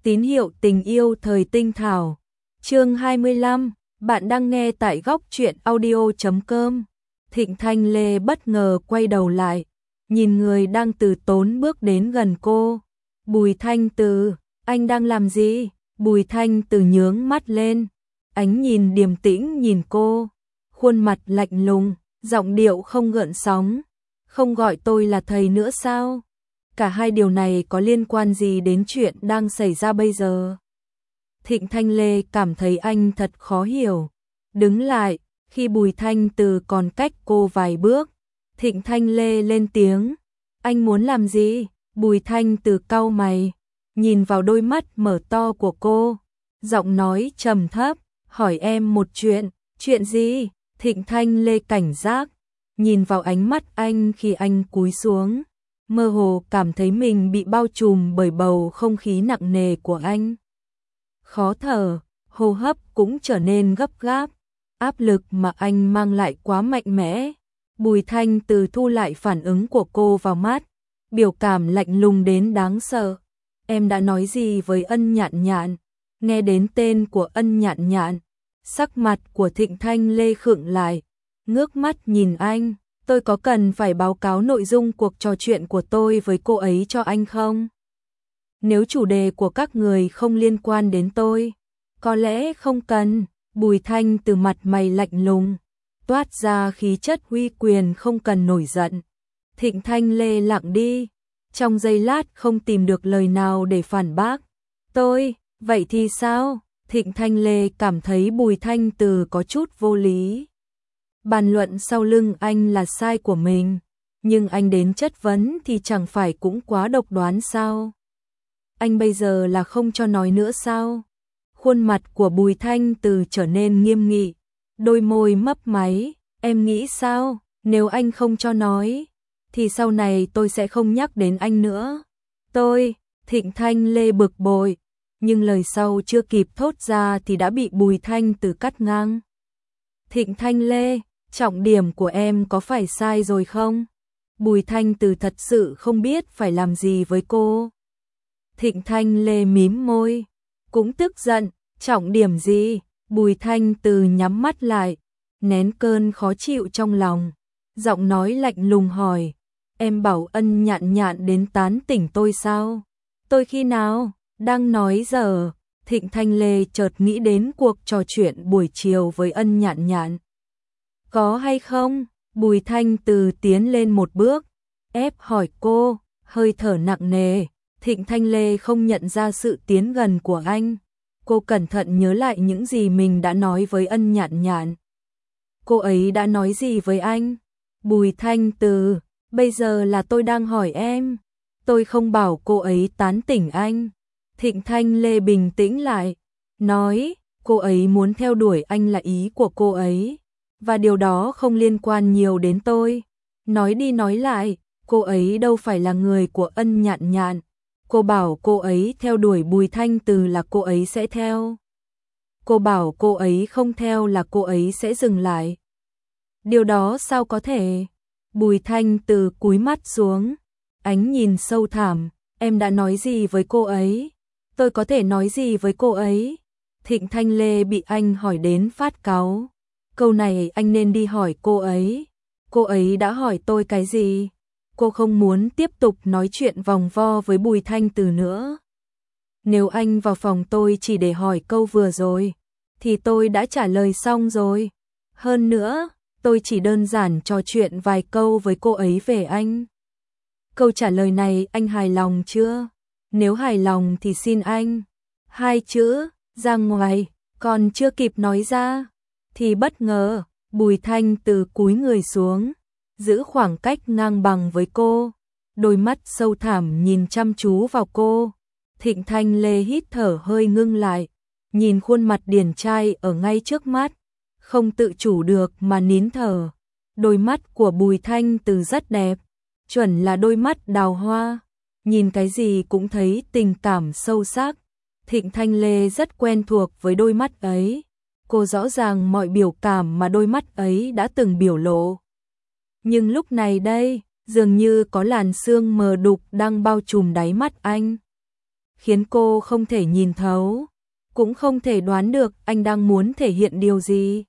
Tín hiệu tình yêu thời tinh thảo. Chương 25, bạn đang nghe tại góc truyện audio.com. Thịnh Thanh Lê bất ngờ quay đầu lại, nhìn người đang từ tốn bước đến gần cô. Bùi Thanh Từ, anh đang làm gì? Bùi Thanh Từ nhướng mắt lên, ánh nhìn điềm tĩnh nhìn cô, khuôn mặt lạnh lùng, giọng điệu không gợn sóng. Không gọi tôi là thầy nữa sao? Cả hai điều này có liên quan gì đến chuyện đang xảy ra bây giờ? Thịnh Thanh Lê cảm thấy anh thật khó hiểu. Đứng lại, khi Bùi Thanh Từ còn cách cô vài bước, Thịnh Thanh Lê lên tiếng. Anh muốn làm gì? Bùi Thanh Từ cau mày, nhìn vào đôi mắt mở to của cô, giọng nói trầm thấp, hỏi em một chuyện. Chuyện gì? Thịnh Thanh Lê cảnh giác, nhìn vào ánh mắt anh khi anh cúi xuống, mơ hồ cảm thấy mình bị bao trùm bởi bầu không khí nặng nề của anh. Khó thở, hô hấp cũng trở nên gấp gáp, áp lực mà anh mang lại quá mạnh mẽ. Bùi Thanh Từ thu lại phản ứng của cô vào mắt, biểu cảm lạnh lùng đến đáng sợ. Em đã nói gì với Ân Nhạn Nhạn? Nghe đến tên của Ân Nhạn Nhạn, sắc mặt của Thịnh Thanh Lê khựng lại, ngước mắt nhìn anh. Tôi có cần phải báo cáo nội dung cuộc trò chuyện của tôi với cô ấy cho anh không? Nếu chủ đề của các người không liên quan đến tôi, có lẽ không cần. Bùi Thanh Từ mặt mày lạnh lùng, toát ra khí chất uy quyền không cần nổi giận. Thịnh Thanh Lê lặng đi, trong giây lát không tìm được lời nào để phản bác. Tôi, vậy thì sao? Thịnh Thanh Lê cảm thấy Bùi Thanh Từ có chút vô lý. Bàn luận sau lưng anh là sai của mình, nhưng anh đến chất vấn thì chẳng phải cũng quá độc đoán sao? Anh bây giờ là không cho nói nữa sao? Khuôn mặt của Bùi Thanh Từ trở nên nghiêm nghị, đôi môi mấp máy. Em nghĩ sao? Nếu anh không cho nói, thì sau này tôi sẽ không nhắc đến anh nữa. Tôi, Thịnh Thanh Lê bực bội, nhưng lời sau chưa kịp thốt ra thì đã bị Bùi Thanh Từ cắt ngang. Thịnh Thanh Lê, trọng điểm của em có phải sai rồi không? Bùi Thanh Từ thật sự không biết phải làm gì với cô. Thịnh Thanh Lê mím môi, cũng tức giận. Trọng điểm gì? Bùi Thanh Từ nhắm mắt lại, nén cơn khó chịu trong lòng, giọng nói lạnh lùng hỏi. Em bảo Ân Nhạn Nhạn đến tán tỉnh tôi sao? Tôi khi nào? Đang nói giờ. Thịnh Thanh Lê chợt nghĩ đến cuộc trò chuyện buổi chiều với Ân Nhạn Nhạn. Có hay không? Bùi Thanh Từ tiến lên một bước, ép hỏi cô, hơi thở nặng nề. Thịnh Thanh Lê không nhận ra sự tiến gần của anh. Cô cẩn thận nhớ lại những gì mình đã nói với Ân Nhạn Nhạn. Cô ấy đã nói gì với anh? Bùi Thanh Từ, bây giờ là tôi đang hỏi em. Tôi không bảo cô ấy tán tỉnh anh. Thịnh Thanh Lê bình tĩnh lại, nói, cô ấy muốn theo đuổi anh là ý của cô ấy, và điều đó không liên quan nhiều đến tôi. Nói đi nói lại, cô ấy đâu phải là người của Ân Nhạn Nhạn. Cô bảo cô ấy theo đuổi Bùi Thanh Từ là cô ấy sẽ theo. Cô bảo cô ấy không theo là cô ấy sẽ dừng lại. Điều đó sao có thể? Bùi Thanh Từ cúi mắt xuống, ánh nhìn sâu thẳm. Em đã nói gì với cô ấy? Tôi có thể nói gì với cô ấy? Thịnh Thanh Lê bị anh hỏi đến phát cáu. Câu này anh nên đi hỏi cô ấy. Cô ấy đã hỏi tôi cái gì? Cô không muốn tiếp tục nói chuyện vòng vo với Bùi Thanh Từ nữa. Nếu anh vào phòng tôi chỉ để hỏi câu vừa rồi, thì tôi đã trả lời xong rồi. Hơn nữa, tôi chỉ đơn giản trò chuyện vài câu với cô ấy về anh. Câu trả lời này anh hài lòng chưa? Nếu hài lòng thì xin anh. Hai chữ, ra ngoài, còn chưa kịp nói ra, thì bất ngờ, Bùi Thanh Từ cúi người xuống, giữ khoảng cách ngang bằng với cô, đôi mắt sâu thẳm nhìn chăm chú vào cô. Thịnh Thanh Lê hít thở hơi ngưng lại, nhìn khuôn mặt điển trai ở ngay trước mắt, không tự chủ được mà nín thở. Đôi mắt của Bùi Thanh Từ rất đẹp, chuẩn là đôi mắt đào hoa, nhìn cái gì cũng thấy tình cảm sâu sắc. Thịnh Thanh Lê rất quen thuộc với đôi mắt ấy, cô rõ ràng mọi biểu cảm mà đôi mắt ấy đã từng biểu lộ. Nhưng lúc này đây, dường như có làn sương mờ đục đang bao trùm đáy mắt anh, khiến cô không thể nhìn thấu, cũng không thể đoán được anh đang muốn thể hiện điều gì.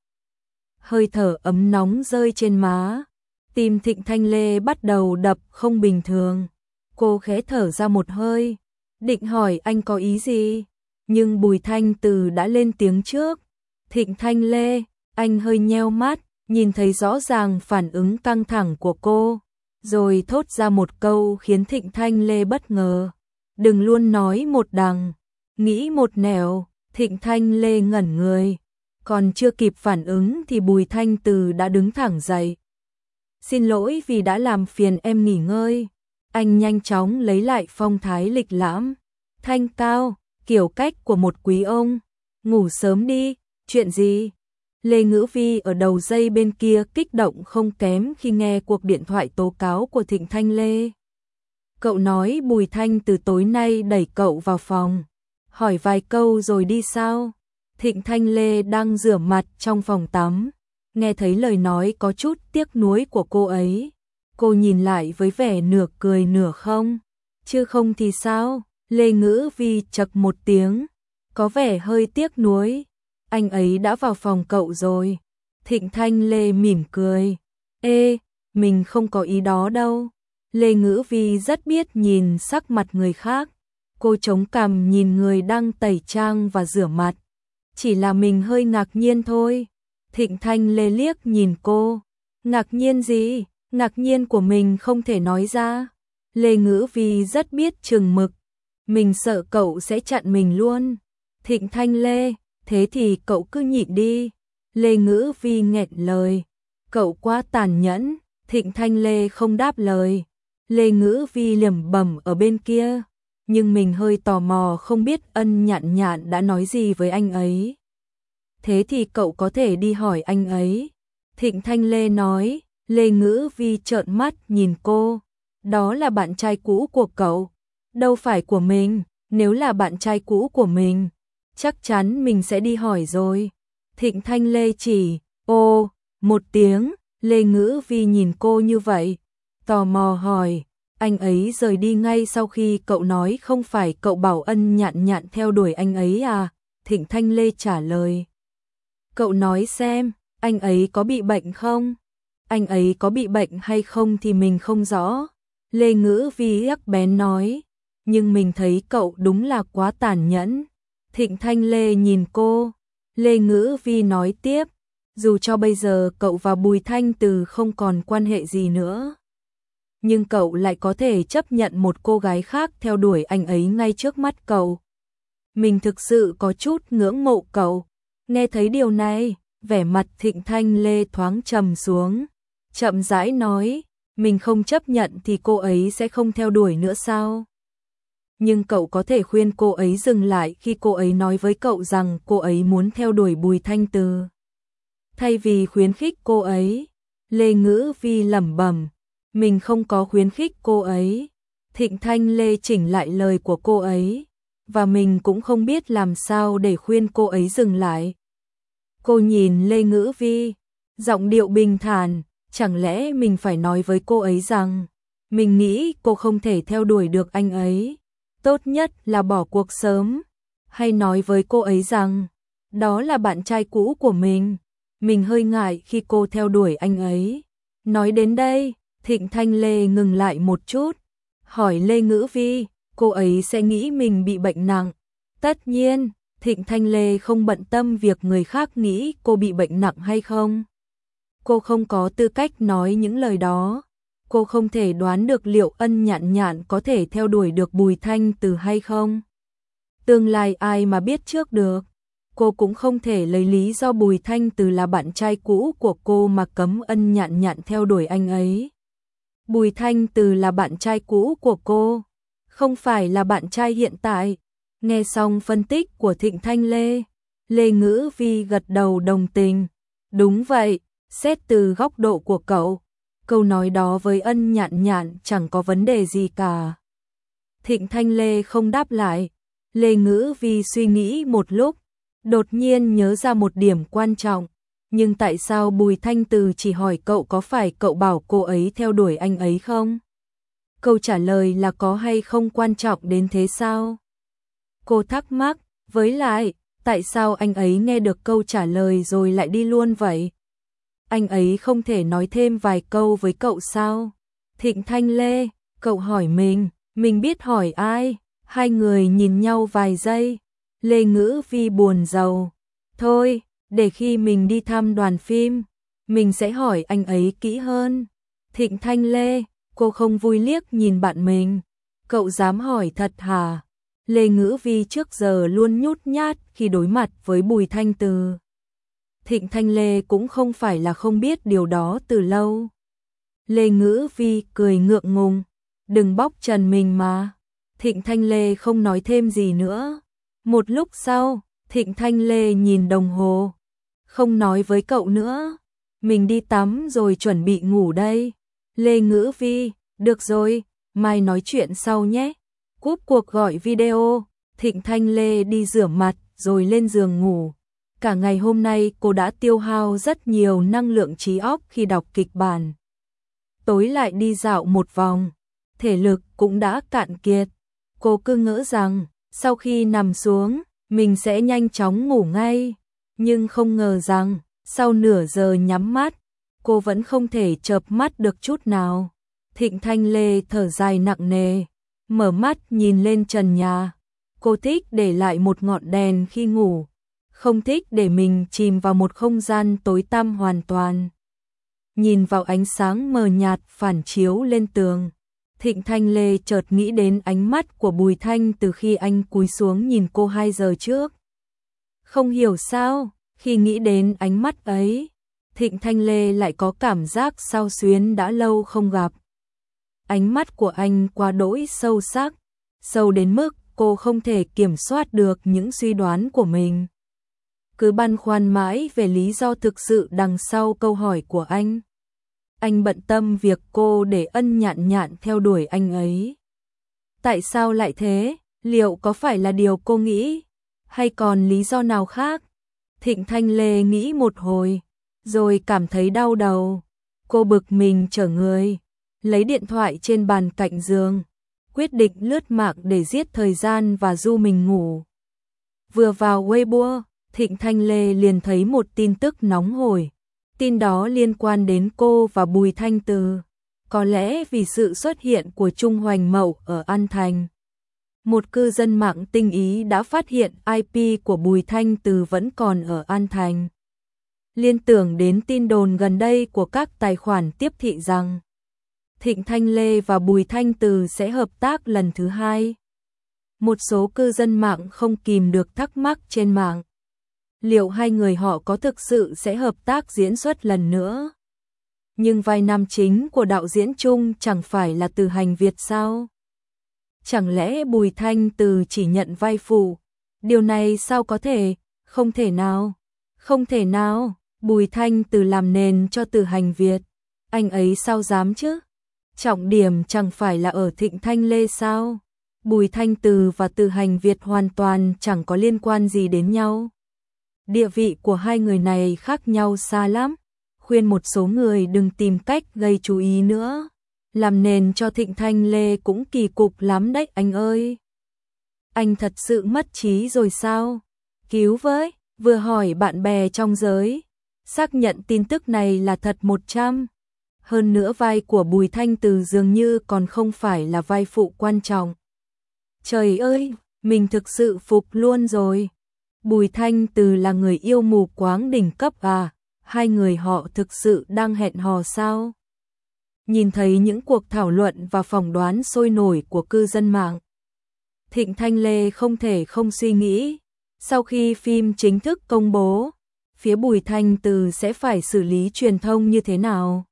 Hơi thở ấm nóng rơi trên má, tim Thịnh Thanh Lê bắt đầu đập không bình thường. Cô khẽ thở ra một hơi, định hỏi anh có ý gì, nhưng Bùi Thanh Từ đã lên tiếng trước. Thịnh Thanh Lê, anh hơi nheo mắt, nhìn thấy rõ ràng phản ứng căng thẳng của cô, rồi thốt ra một câu khiến Thịnh Thanh Lê bất ngờ. Đừng luôn nói một đằng, nghĩ một nẻo. Thịnh Thanh Lê ngẩn người, còn chưa kịp phản ứng thì Bùi Thanh Từ đã đứng thẳng dậy. Xin lỗi vì đã làm phiền em nghỉ ngơi. Anh nhanh chóng lấy lại phong thái lịch lãm, thanh cao, kiểu cách của một quý ông. Ngủ sớm đi, chuyện gì? Lê Ngữ Vi ở đầu dây bên kia kích động không kém khi nghe cuộc điện thoại tố cáo của Thịnh Thanh Lê. Cậu nói Bùi Thanh Từ tối nay đẩy cậu vào phòng, hỏi vài câu rồi đi sao? Thịnh Thanh Lê đang rửa mặt trong phòng tắm, nghe thấy lời nói có chút tiếc nuối của cô ấy. Cô nhìn lại với vẻ nửa cười nửa không. Chứ không thì sao? Lê Ngữ Vi chậc một tiếng, có vẻ hơi tiếc nuối. Anh ấy đã vào phòng cậu rồi. Thịnh Thanh Lê mỉm cười. Ê, mình không có ý đó đâu. Lê Ngữ Vi rất biết nhìn sắc mặt người khác. Cô chống cằm nhìn người đang tẩy trang và rửa mặt. Chỉ là mình hơi ngạc nhiên thôi. Thịnh Thanh Lê liếc nhìn cô. Ngạc nhiên gì? Ngạc nhiên của mình không thể nói ra. Lê Ngữ Vi rất biết chừng mực. Mình sợ cậu sẽ chặn mình luôn. Thịnh Thanh Lê, thế thì cậu cứ nhịn đi. Lê Ngữ Vi nghẹn lời. Cậu quá tàn nhẫn. Thịnh Thanh Lê không đáp lời. Lê Ngữ Vi liềm bẩm ở bên kia. Nhưng mình hơi tò mò không biết Ân Nhạn Nhạn đã nói gì với anh ấy. Thế thì cậu có thể đi hỏi anh ấy. Thịnh Thanh Lê nói. Lê Ngữ Vi trợn mắt nhìn cô. Đó là bạn trai cũ của cậu, đâu phải của mình. Nếu là bạn trai cũ của mình, chắc chắn mình sẽ đi hỏi rồi. Thịnh Thanh Lê chỉ, ô, một tiếng. Lê Ngữ Vi nhìn cô như vậy, tò mò hỏi, anh ấy rời đi ngay sau khi cậu nói không phải cậu bảo Ân Nhạn Nhạn theo đuổi anh ấy à? Thịnh Thanh Lê trả lời. Cậu nói xem, anh ấy có bị bệnh không? Anh ấy có bị bệnh hay không thì mình không rõ. Lê Ngữ Vi ác bén nói, nhưng mình thấy cậu đúng là quá tàn nhẫn. Thịnh Thanh Lê nhìn cô. Lê Ngữ Vi nói tiếp, dù cho bây giờ cậu và Bùi Thanh Từ không còn quan hệ gì nữa, nhưng cậu lại có thể chấp nhận một cô gái khác theo đuổi anh ấy ngay trước mắt cậu. Mình thực sự có chút ngưỡng mộ cậu. Nghe thấy điều này, vẻ mặt Thịnh Thanh Lê thoáng trầm xuống, chậm rãi nói, mình không chấp nhận thì cô ấy sẽ không theo đuổi nữa sao? Nhưng cậu có thể khuyên cô ấy dừng lại khi cô ấy nói với cậu rằng cô ấy muốn theo đuổi Bùi Thanh Từ. Thay vì khuyến khích cô ấy, Lê Ngữ Vi lẩm bẩm, mình không có khuyến khích cô ấy. Thịnh Thanh Lê chỉnh lại lời của cô ấy, và mình cũng không biết làm sao để khuyên cô ấy dừng lại. Cô nhìn Lê Ngữ Vi, giọng điệu bình thản, chẳng lẽ mình phải nói với cô ấy rằng mình nghĩ cô không thể theo đuổi được anh ấy, tốt nhất là bỏ cuộc sớm, hay nói với cô ấy rằng đó là bạn trai cũ của mình hơi ngại khi cô theo đuổi anh ấy. Nói đến đây, Thịnh Thanh Lê ngừng lại một chút, hỏi Lê Ngữ Vi, cô ấy sẽ nghĩ mình bị bệnh nặng. Tất nhiên, Thịnh Thanh Lê không bận tâm việc người khác nghĩ cô bị bệnh nặng hay không. Cô không có tư cách nói những lời đó. Cô không thể đoán được liệu Ân Nhạn Nhạn có thể theo đuổi được Bùi Thanh Từ hay không. Tương lai ai mà biết trước được. Cô cũng không thể lấy lý do Bùi Thanh Từ là bạn trai cũ của cô mà cấm Ân Nhạn Nhạn theo đuổi anh ấy. Bùi Thanh Từ là bạn trai cũ của cô, không phải là bạn trai hiện tại. Nghe xong phân tích của Thịnh Thanh Lê, Lê Ngữ Vi gật đầu đồng tình. Đúng vậy, xét từ góc độ của cậu, câu nói đó với Ân Nhạn Nhạn chẳng có vấn đề gì cả. Thịnh Thanh Lê không đáp lại. Lê Ngữ Vi suy nghĩ một lúc, đột nhiên nhớ ra một điểm quan trọng. Nhưng tại sao Bùi Thanh Từ chỉ hỏi cậu có phải cậu bảo cô ấy theo đuổi anh ấy không? Câu trả lời là có hay không quan trọng đến thế sao? Cô thắc mắc, với lại, tại sao anh ấy nghe được câu trả lời rồi lại đi luôn vậy? Anh ấy không thể nói thêm vài câu với cậu sao? Thịnh Thanh Lê, cậu hỏi mình biết hỏi ai? Hai người nhìn nhau vài giây. Lê Ngữ Vi buồn rầu. Thôi, để khi mình đi thăm đoàn phim, mình sẽ hỏi anh ấy kỹ hơn. Thịnh Thanh Lê, cô không vui liếc nhìn bạn mình. Cậu dám hỏi thật hả? Lê Ngữ Vi trước giờ luôn nhút nhát khi đối mặt với Bùi Thanh Từ. Thịnh Thanh Lê cũng không phải là không biết điều đó từ lâu. Lê Ngữ Vi cười ngượng ngùng, đừng bóc trần mình mà. Thịnh Thanh Lê không nói thêm gì nữa. Một lúc sau, Thịnh Thanh Lê nhìn đồng hồ, không nói với cậu nữa. Mình đi tắm rồi chuẩn bị ngủ đây. Lê Ngữ Vi, được rồi, mai nói chuyện sau nhé. Cúp cuộc gọi video, Thịnh Thanh Lê đi rửa mặt rồi lên giường ngủ. Cả ngày hôm nay cô đã tiêu hao rất nhiều năng lượng trí óc khi đọc kịch bản. Tối lại đi dạo một vòng, thể lực cũng đã cạn kiệt. Cô cứ ngỡ rằng sau khi nằm xuống, mình sẽ nhanh chóng ngủ ngay. Nhưng không ngờ rằng sau nửa giờ nhắm mắt, cô vẫn không thể chợp mắt được chút nào. Thịnh Thanh Lê thở dài nặng nề, mở mắt nhìn lên trần nhà. Cô thích để lại một ngọn đèn khi ngủ, không thích để mình chìm vào một không gian tối tăm hoàn toàn. Nhìn vào ánh sáng mờ nhạt phản chiếu lên tường, Thịnh Thanh Lê chợt nghĩ đến ánh mắt của Bùi Thanh từ khi anh cúi xuống nhìn cô 2 giờ trước. Không hiểu sao, khi nghĩ đến ánh mắt ấy, Thịnh Thanh Lê lại có cảm giác xao xuyến đã lâu không gặp. Ánh mắt của anh quá đỗi sâu sắc, sâu đến mức cô không thể kiểm soát được những suy đoán của mình. Cứ băn khoăn mãi về lý do thực sự đằng sau câu hỏi của anh. Anh bận tâm việc cô để Ân Nhạn Nhạn theo đuổi anh ấy. Tại sao lại thế? Liệu có phải là điều cô nghĩ? Hay còn lý do nào khác? Thịnh Thanh Lê nghĩ một hồi, rồi cảm thấy đau đầu. Cô bực mình trở người, lấy điện thoại trên bàn cạnh giường, quyết định lướt mạng để giết thời gian và du mình ngủ. Vừa vào Weibo, Thịnh Thanh Lê liền thấy một tin tức nóng hổi. Tin đó liên quan đến cô và Bùi Thanh Từ. Có lẽ vì sự xuất hiện của Trung Hoành Mậu ở An Thành, một cư dân mạng tinh ý đã phát hiện IP của Bùi Thanh Từ vẫn còn ở An Thành. Liên tưởng đến tin đồn gần đây của các tài khoản tiếp thị rằng Thịnh Thanh Lê và Bùi Thanh Từ sẽ hợp tác lần thứ 2. Một số cư dân mạng không kìm được thắc mắc trên mạng. Liệu hai người họ có thực sự sẽ hợp tác diễn xuất lần nữa? Nhưng vai nam chính của đạo diễn Trung chẳng phải là Từ Hành Việt sao? Chẳng lẽ Bùi Thanh Từ chỉ nhận vai phụ? Điều này sao có thể? Không thể nào. Không thể nào. Bùi Thanh Từ làm nền cho Từ Hành Việt. Anh ấy sao dám chứ? Trọng điểm chẳng phải là ở Thịnh Thanh Lê sao? Bùi Thanh Từ và Từ Hành Việt hoàn toàn chẳng có liên quan gì đến nhau. Địa vị của hai người này khác nhau xa lắm. Khuyên một số người đừng tìm cách gây chú ý nữa. Làm nền cho Thịnh Thanh Lê cũng kỳ cục lắm đấy anh ơi. Anh thật sự mất trí rồi sao? Cứu với, vừa hỏi bạn bè trong giới. Xác nhận tin tức này là thật 100. Hơn nữa vai của Bùi Thanh Từ dường như còn không phải là vai phụ quan trọng. Trời ơi, mình thực sự phục luôn rồi. Bùi Thanh Từ là người yêu mù quáng đỉnh cấp à? Hai người họ thực sự đang hẹn hò sao? Nhìn thấy những cuộc thảo luận và phỏng đoán sôi nổi của cư dân mạng, Thịnh Thanh Lê không thể không suy nghĩ. Sau khi phim chính thức công bố, phía Bùi Thanh Từ sẽ phải xử lý truyền thông như thế nào?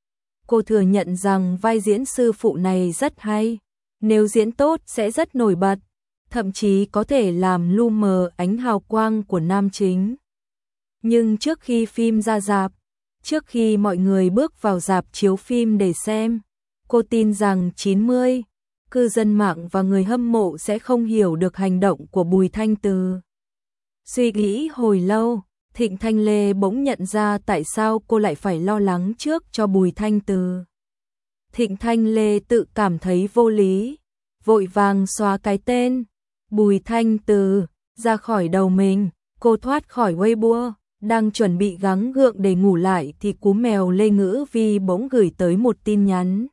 Cô thừa nhận rằng vai diễn sư phụ này rất hay. Nếu diễn tốt sẽ rất nổi bật, thậm chí có thể làm lu mờ ánh hào quang của nam chính. Nhưng trước khi phim ra rạp, trước khi mọi người bước vào rạp chiếu phim để xem, cô tin rằng 90 cư dân mạng và người hâm mộ sẽ không hiểu được hành động của Bùi Thanh Từ. Suy nghĩ hồi lâu, Thịnh Thanh Lê bỗng nhận ra tại sao cô lại phải lo lắng trước cho Bùi Thanh Từ. Thịnh Thanh Lê tự cảm thấy vô lý, vội vàng xóa cái tên. Bùi Thanh Từ, ra khỏi đầu mình, cô thoát khỏi Weibo, đang chuẩn bị gắng gượng để ngủ lại thì cú mèo Lê Ngữ Vi bỗng gửi tới một tin nhắn.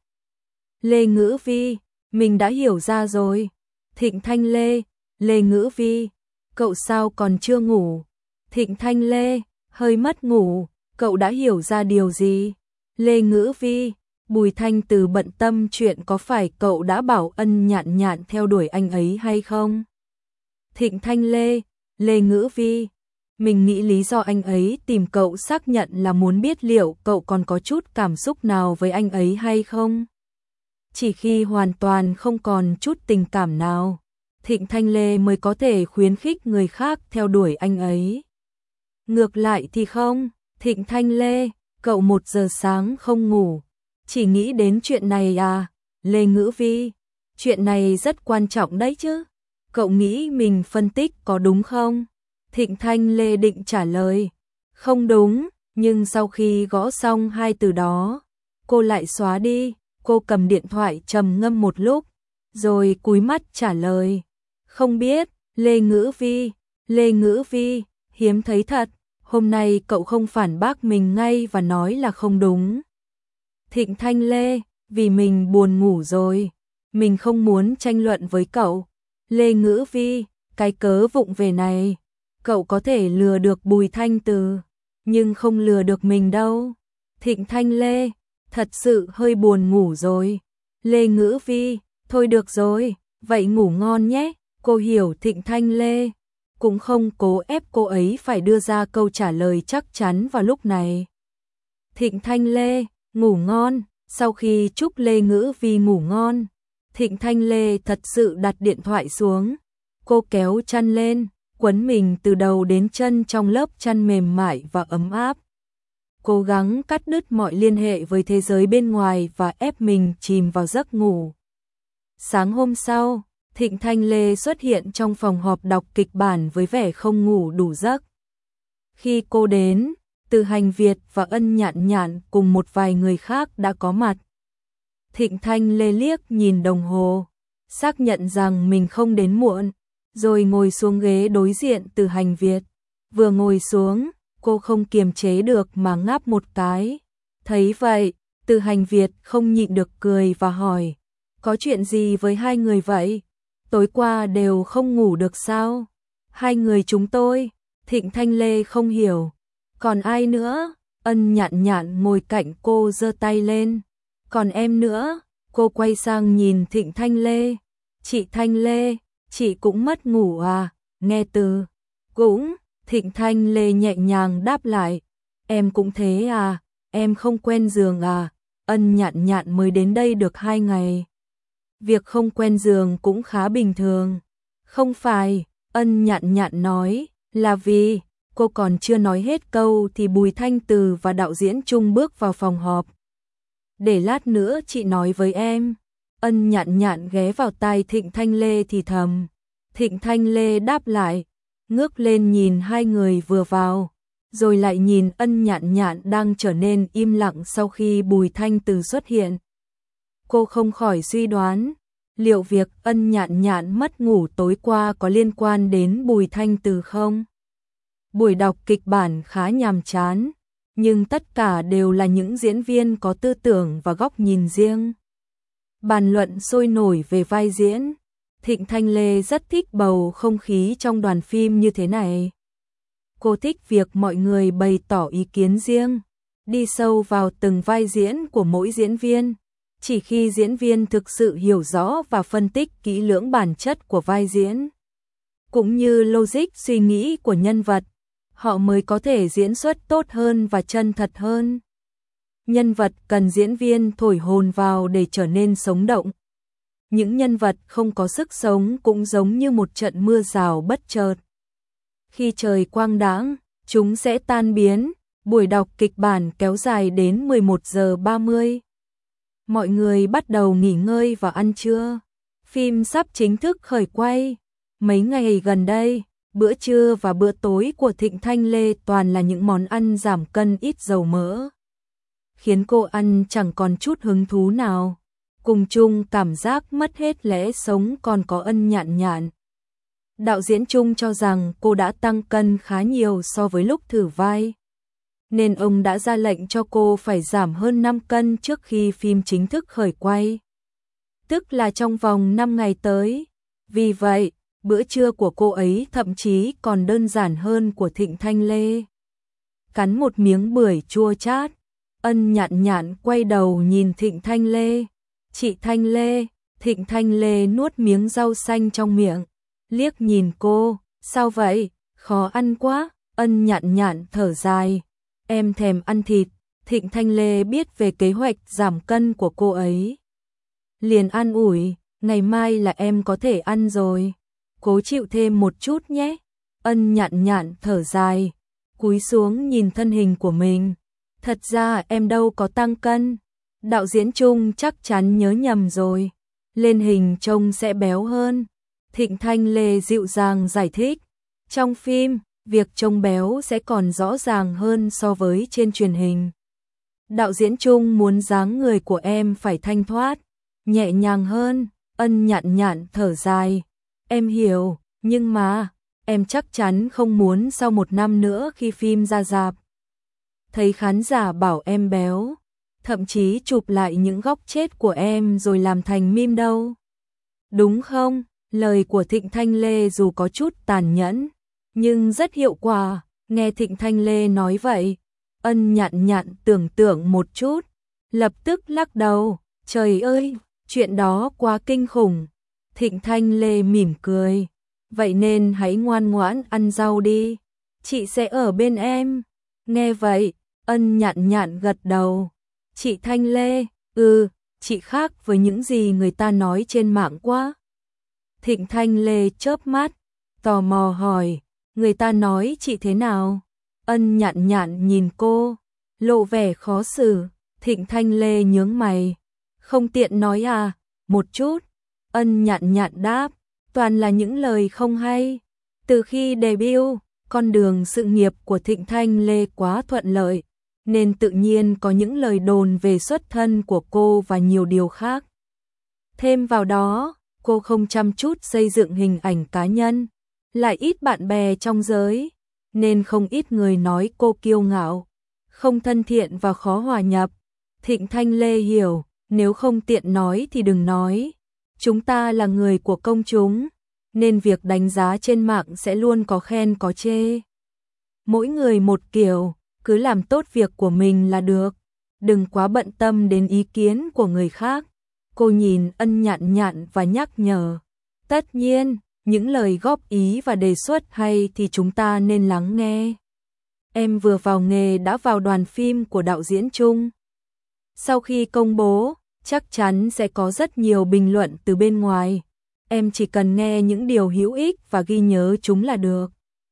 Lê Ngữ Vi, mình đã hiểu ra rồi. Thịnh Thanh Lê, Lê Ngữ Vi, cậu sao còn chưa ngủ? Thịnh Thanh Lê, hơi mất ngủ, cậu đã hiểu ra điều gì? Lê Ngữ Vi, Bùi Thanh Từ bận tâm chuyện có phải cậu đã bảo Ân Nhạn Nhạn theo đuổi anh ấy hay không? Thịnh Thanh Lê, Lê Ngữ Vi, mình nghĩ lý do anh ấy tìm cậu xác nhận là muốn biết liệu cậu còn có chút cảm xúc nào với anh ấy hay không? Chỉ khi hoàn toàn không còn chút tình cảm nào, Thịnh Thanh Lê mới có thể khuyến khích người khác theo đuổi anh ấy. Ngược lại thì không, Thịnh Thanh Lê, cậu 1 giờ sáng không ngủ, chỉ nghĩ đến chuyện này à? Lê Ngữ Vi, chuyện này rất quan trọng đấy chứ. Cậu nghĩ mình phân tích có đúng không? Thịnh Thanh Lê định trả lời, không đúng, nhưng sau khi gõ xong 2 từ đó, cô lại xóa đi. Cô cầm điện thoại trầm ngâm một lúc, rồi cúi mắt trả lời, không biết. Lê Ngữ Vi, Lê Ngữ Vi, hiếm thấy thật, hôm nay cậu không phản bác mình ngay và nói là không đúng. Thịnh Thanh Lê, vì mình buồn ngủ rồi, mình không muốn tranh luận với cậu. Lê Ngữ Vi, cái cớ vụng về này, cậu có thể lừa được Bùi Thanh Từ, nhưng không lừa được mình đâu. Thịnh Thanh Lê, thật sự hơi buồn ngủ rồi. Lê Ngữ Vi, thôi được rồi, vậy ngủ ngon nhé. Cô hiểu Thịnh Thanh Lê, cũng không cố ép cô ấy phải đưa ra câu trả lời chắc chắn vào lúc này. Thịnh Thanh Lê, ngủ ngon. Sau khi chúc Lê Ngữ Vi ngủ ngon, Thịnh Thanh Lê thật sự đặt điện thoại xuống. Cô kéo chăn lên, quấn mình từ đầu đến chân trong lớp chăn mềm mại và ấm áp. Cố gắng cắt đứt mọi liên hệ với thế giới bên ngoài và ép mình chìm vào giấc ngủ. Sáng hôm sau, Thịnh Thanh Lê xuất hiện trong phòng họp đọc kịch bản với vẻ không ngủ đủ giấc. Khi cô đến, Từ Hành Việt và Ân Nhạn Nhạn cùng một vài người khác đã có mặt. Thịnh Thanh Lê liếc nhìn đồng hồ, xác nhận rằng mình không đến muộn, rồi ngồi xuống ghế đối diện Từ Hành Việt. Vừa ngồi xuống, cô không kiềm chế được mà ngáp một cái. Thấy vậy, Từ Hành Việt không nhịn được cười và hỏi, có chuyện gì với hai người vậy? Tối qua đều không ngủ được sao? Hai người chúng tôi. Thịnh Thanh Lê không hiểu. Còn ai nữa? Ân Nhạn Nhạn ngồi cạnh cô giơ tay lên. Còn em nữa. Cô quay sang nhìn Thịnh Thanh Lê. Chị Thanh Lê, chị cũng mất ngủ à? Nghe từ. Cũng. Thịnh Thanh Lê nhẹ nhàng đáp lại. Em cũng thế à? Em không quen giường à? Ân Nhạn Nhạn mới đến đây được 2 ngày. Việc không quen giường cũng khá bình thường. Không phải, Ân Nhạn Nhạn nói, là vì, cô còn chưa nói hết câu thì Bùi Thanh Từ và đạo diễn Trung bước vào phòng họp. Để lát nữa chị nói với em. Ân Nhạn Nhạn ghé vào tai Thịnh Thanh Lê thì thầm. Thịnh Thanh Lê đáp lại, ngước lên nhìn hai người vừa vào, rồi lại nhìn Ân Nhạn Nhạn đang trở nên im lặng sau khi Bùi Thanh Từ xuất hiện. Cô không khỏi suy đoán, liệu việc Ân Nhạn Nhạn mất ngủ tối qua có liên quan đến Bùi Thanh Từ không? Buổi đọc kịch bản khá nhàm chán, nhưng tất cả đều là những diễn viên có tư tưởng và góc nhìn riêng. Bàn luận sôi nổi về vai diễn. Thịnh Thanh Lê rất thích bầu không khí trong đoàn phim như thế này. Cô thích việc mọi người bày tỏ ý kiến riêng, đi sâu vào từng vai diễn của mỗi diễn viên. Chỉ khi diễn viên thực sự hiểu rõ và phân tích kỹ lưỡng bản chất của vai diễn, cũng như logic suy nghĩ của nhân vật, họ mới có thể diễn xuất tốt hơn và chân thật hơn. Nhân vật cần diễn viên thổi hồn vào để trở nên sống động. Những nhân vật không có sức sống cũng giống như một trận mưa rào bất chợt. Khi trời quang đãng, chúng sẽ tan biến. Buổi đọc kịch bản kéo dài đến 11 giờ 30. Mọi người bắt đầu nghỉ ngơi và ăn trưa. Phim sắp chính thức khởi quay. Mấy ngày gần đây, bữa trưa và bữa tối của Thịnh Thanh Lê toàn là những món ăn giảm cân ít dầu mỡ, khiến cô ăn chẳng còn chút hứng thú nào. Cùng chung cảm giác mất hết lẽ sống còn có Ân Nhạn Nhạn. Đạo diễn Chung cho rằng cô đã tăng cân khá nhiều so với lúc thử vai, nên ông đã ra lệnh cho cô phải giảm hơn 5 cân trước khi phim chính thức khởi quay, tức là trong vòng 5 ngày tới. Vì vậy, bữa trưa của cô ấy thậm chí còn đơn giản hơn của Thịnh Thanh Lê. Cắn một miếng bưởi chua chát, Ân Nhạn Nhạn quay đầu nhìn Thịnh Thanh Lê. Chị Thanh Lê. Thịnh Thanh Lê nuốt miếng rau xanh trong miệng, liếc nhìn cô. Sao vậy? Khó ăn quá. Ân Nhạn Nhạn thở dài. Em thèm ăn thịt. Thịnh Thanh Lê biết về kế hoạch giảm cân của cô ấy, liền an ủi, ngày mai là em có thể ăn rồi, cố chịu thêm một chút nhé. Ân Nhạn Nhạn thở dài, cúi xuống nhìn thân hình của mình. Thật ra em đâu có tăng cân, đạo diễn Chung chắc chắn nhớ nhầm rồi, lên hình trông sẽ béo hơn. Thịnh Thanh Lê dịu dàng giải thích, trong phim, việc trông béo sẽ còn rõ ràng hơn so với trên truyền hình. Đạo diễn Chung muốn dáng người của em phải thanh thoát, nhẹ nhàng hơn. Ân Nhạn Nhạn thở dài, em hiểu, nhưng mà em chắc chắn không muốn sau 1 năm nữa khi phim ra rạp, thấy khán giả bảo em béo, thậm chí chụp lại những góc chết của em rồi làm thành meme đâu. Đúng không? Lời của Thịnh Thanh Lê dù có chút tàn nhẫn, nhưng rất hiệu quả. Nghe Thịnh Thanh Lê nói vậy, Ân Nhạn Nhạn tưởng tượng một chút, lập tức lắc đầu, trời ơi, chuyện đó quá kinh khủng. Thịnh Thanh Lê mỉm cười, vậy nên hãy ngoan ngoãn ăn rau đi, chị sẽ ở bên em. Nghe vậy, Ân Nhạn Nhạn gật đầu. Chị Thanh Lê, chị khác với những gì người ta nói trên mạng quá. Thịnh Thanh Lê chớp mắt, tò mò hỏi, người ta nói chị thế nào? Ân Nhạn Nhạn nhìn cô, lộ vẻ khó xử. Thịnh Thanh Lê nhướng mày, không tiện nói à? Một chút. Ân Nhạn Nhạn đáp, toàn là những lời không hay. Từ khi debut, con đường sự nghiệp của Thịnh Thanh Lê quá thuận lợi, nên tự nhiên có những lời đồn về xuất thân của cô và nhiều điều khác. Thêm vào đó, cô không chăm chút xây dựng hình ảnh cá nhân, lại ít bạn bè trong giới, nên không ít người nói cô kiêu ngạo, không thân thiện và khó hòa nhập. Thịnh Thanh Lê hiểu, nếu không tiện nói thì đừng nói. Chúng ta là người của công chúng, nên việc đánh giá trên mạng sẽ luôn có khen có chê. Mỗi người một kiểu, cứ làm tốt việc của mình là được, đừng quá bận tâm đến ý kiến của người khác. Cô nhìn Ân Nhạn Nhạn và nhắc nhở, tất nhiên, những lời góp ý và đề xuất hay thì chúng ta nên lắng nghe. Em vừa vào nghề đã vào đoàn phim của đạo diễn Chung. Sau khi công bố, chắc chắn sẽ có rất nhiều bình luận từ bên ngoài. Em chỉ cần nghe những điều hữu ích và ghi nhớ chúng là được.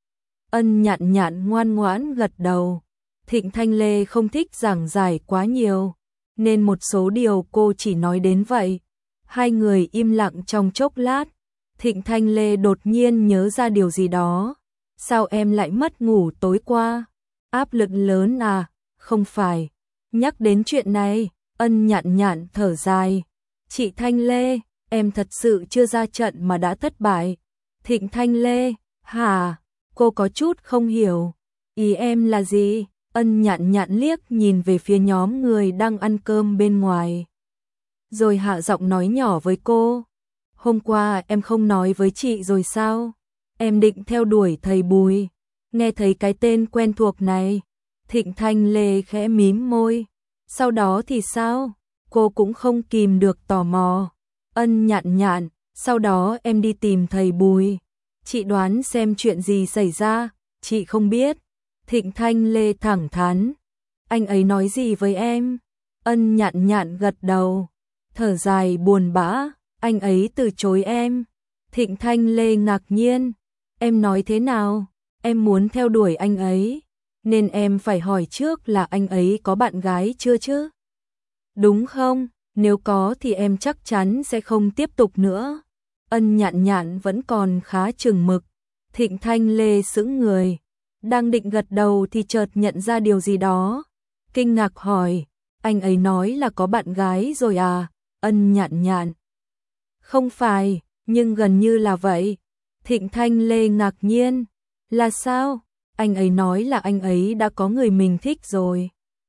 Ân Nhạn Nhạn ngoan ngoãn gật đầu. Thịnh Thanh Lê không thích giảng giải quá nhiều, nên một số điều cô chỉ nói đến vậy. Hai người im lặng trong chốc lát. Thịnh Thanh Lê đột nhiên nhớ ra điều gì đó. Sao em lại mất ngủ tối qua? Áp lực lớn à? Không phải. Nhắc đến chuyện này, Ân Nhạn Nhạn thở dài. Chị Thanh Lê, em thật sự chưa ra trận mà đã thất bại. Thịnh Thanh Lê, hả? Cô có chút không hiểu. Ý em là gì? Ân Nhạn Nhạn liếc nhìn về phía nhóm người đang ăn cơm bên ngoài, rồi hạ giọng nói nhỏ với cô. Hôm qua em không nói với chị rồi sao? Em định theo đuổi thầy Bùi. Nghe thấy cái tên quen thuộc này, Thịnh Thanh Lê khẽ mím môi. Sau đó thì sao? Cô cũng không kìm được tò mò. Ân Nhạn Nhạn, sau đó em đi tìm thầy Bùi. Chị đoán xem chuyện gì xảy ra, chị không biết. Thịnh Thanh Lê thẳng thắn. Anh ấy nói gì với em? Ân Nhạn Nhạn gật đầu, thở dài buồn bã. Anh ấy từ chối em. Thịnh Thanh Lê ngạc nhiên. Em nói thế nào? Em muốn theo đuổi anh ấy, nên em phải hỏi trước là anh ấy có bạn gái chưa chứ? Đúng không? Nếu có thì em chắc chắn sẽ không tiếp tục nữa. Ân Nhạn Nhạn vẫn còn khá chừng mực. Thịnh Thanh Lê sững người, đang định gật đầu thì chợt nhận ra điều gì đó. Kinh ngạc hỏi, anh ấy nói là có bạn gái rồi à? Ân Nhạn Nhạn. Không phải, nhưng gần như là vậy. Thịnh Thanh Lê ngạc nhiên. Là sao? Anh ấy nói là anh ấy đã có người mình thích rồi.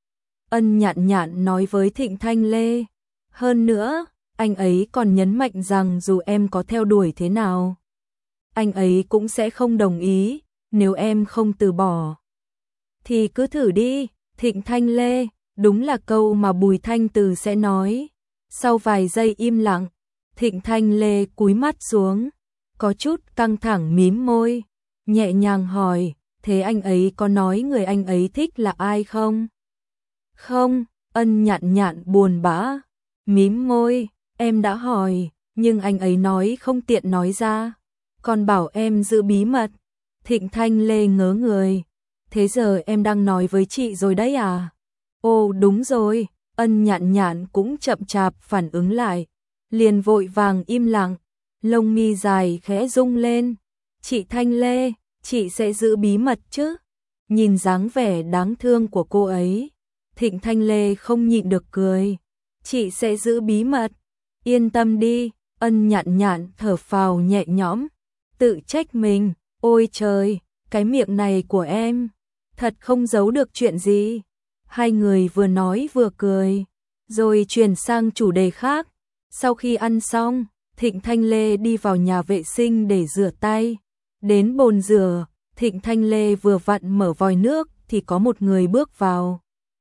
Ân Nhạn Nhạn nói với Thịnh Thanh Lê. Hơn nữa, anh ấy còn nhấn mạnh rằng dù em có theo đuổi thế nào, anh ấy cũng sẽ không đồng ý, nếu em không từ bỏ. Thì cứ thử đi, Thịnh Thanh Lê, đúng là câu mà Bùi Thanh Từ sẽ nói. Sau vài giây im lặng, Thịnh Thanh Lê cúi mắt xuống, có chút căng thẳng mím môi, nhẹ nhàng hỏi, thế anh ấy có nói người anh ấy thích là ai không? Không, Ân Nhạn Nhạn buồn bã, mím môi, em đã hỏi, nhưng anh ấy nói không tiện nói ra, còn bảo em giữ bí mật. Thịnh Thanh Lê ngớ người, thế giờ em đang nói với chị rồi đấy à? Ồ đúng rồi, Ân Nhạn Nhạn cũng chậm chạp phản ứng lại, liền vội vàng im lặng, lông mi dài khẽ rung lên. Chị Thanh Lê, chị sẽ giữ bí mật chứ? Nhìn dáng vẻ đáng thương của cô ấy, Thịnh Thanh Lê không nhịn được cười. Chị sẽ giữ bí mật, yên tâm đi. Ân Nhạn Nhạn thở phào nhẹ nhõm, tự trách mình, ôi trời, cái miệng này của em, thật không giấu được chuyện gì. Hai người vừa nói vừa cười, rồi chuyển sang chủ đề khác. Sau khi ăn xong, Thịnh Thanh Lê đi vào nhà vệ sinh để rửa tay. Đến bồn rửa, Thịnh Thanh Lê vừa vặn mở vòi nước thì có một người bước vào.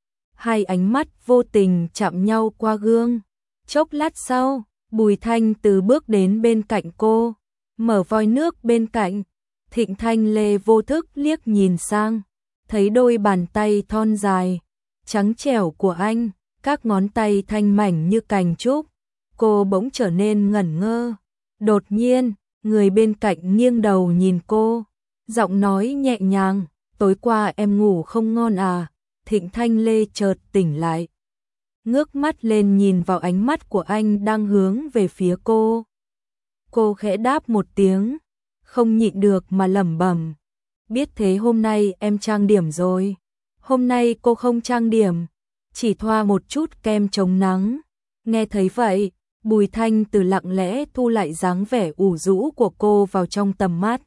Hai ánh mắt vô tình chạm nhau qua gương. Chốc lát sau, Bùi Thanh Từ bước đến bên cạnh cô, mở vòi nước bên cạnh. Thịnh Thanh Lê vô thức liếc nhìn sang, thấy đôi bàn tay thon dài, trắng trẻo của anh, các ngón tay thanh mảnh như cành trúc. Cô bỗng trở nên ngẩn ngơ. Đột nhiên, người bên cạnh nghiêng đầu nhìn cô, giọng nói nhẹ nhàng, tối qua em ngủ không ngon à? Thịnh Thanh Lê chợt tỉnh lại, ngước mắt lên nhìn vào ánh mắt của anh đang hướng về phía cô. Cô khẽ đáp một tiếng, không nhịn được mà lẩm bẩm, biết thế hôm nay em trang điểm rồi. Hôm nay cô không trang điểm, chỉ thoa một chút kem chống nắng. Nghe thấy vậy, Bùi Thanh Từ lặng lẽ thu lại dáng vẻ ủ rũ của cô vào trong tầm mắt.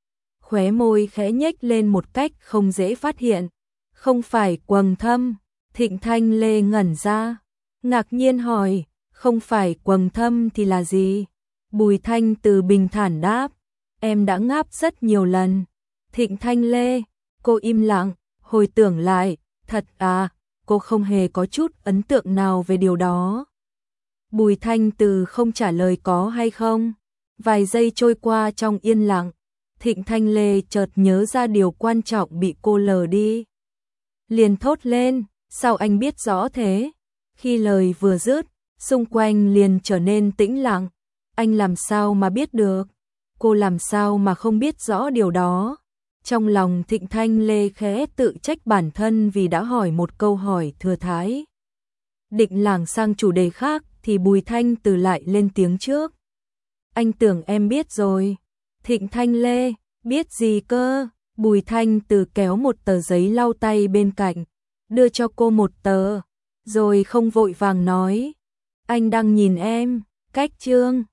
Khóe môi khẽ nhếch lên một cách không dễ phát hiện. Không phải quầng thâm? Thịnh Thanh Lê ngẩn ra, ngạc nhiên hỏi, không phải quầng thâm thì là gì? Bùi Thanh Từ bình thản đáp, em đã ngáp rất nhiều lần. Thịnh Thanh Lê, cô im lặng, hồi tưởng lại, thật à, cô không hề có chút ấn tượng nào về điều đó. Bùi Thanh Từ không trả lời có hay không. Vài giây trôi qua trong yên lặng, Thịnh Thanh Lê chợt nhớ ra điều quan trọng bị cô lờ đi. Liền thốt lên, sao anh biết rõ thế? Khi lời vừa dứt, xung quanh liền trở nên tĩnh lặng. Anh làm sao mà biết được? Cô làm sao mà không biết rõ điều đó? Trong lòng Thịnh Thanh Lê khẽ tự trách bản thân vì đã hỏi một câu hỏi thừa thãi. Định lảng sang chủ đề khác thì Bùi Thanh Từ lại lên tiếng trước. Anh tưởng em biết rồi. Thịnh Thanh Lê, biết gì cơ? Bùi Thanh Từ kéo một tờ giấy lau tay bên cạnh, đưa cho cô một tờ, rồi không vội vàng nói. Anh đang nhìn em, cách chương